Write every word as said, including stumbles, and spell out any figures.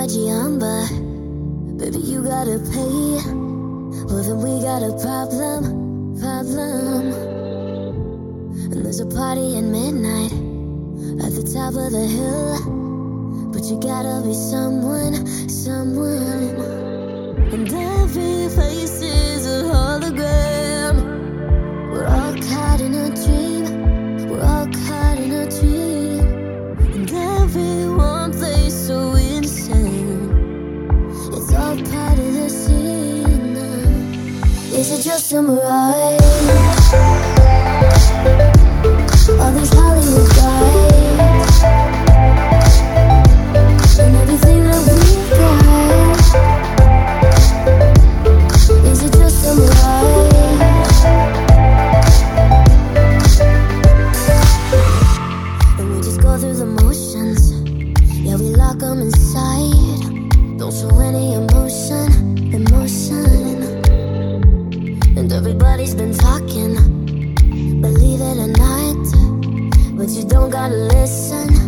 Giamba. Baby, you gotta pay. Well, then we got a problem, problem. And there's a party at midnight at the top of the hill. But you gotta be someone, someone. And every face is a hologram. We're all caught in a dream. We're all caught in a dream. And everyone plays so insane. It's all part of the scene. Is it just a mirage? All these Hollywood guys and everything that we've got. Is it just a mirage? And we just go through the motions. Yeah, we lock them inside. Don't show any emotion, emotion. And everybody's been talking, believe it or not, but you don't gotta listen.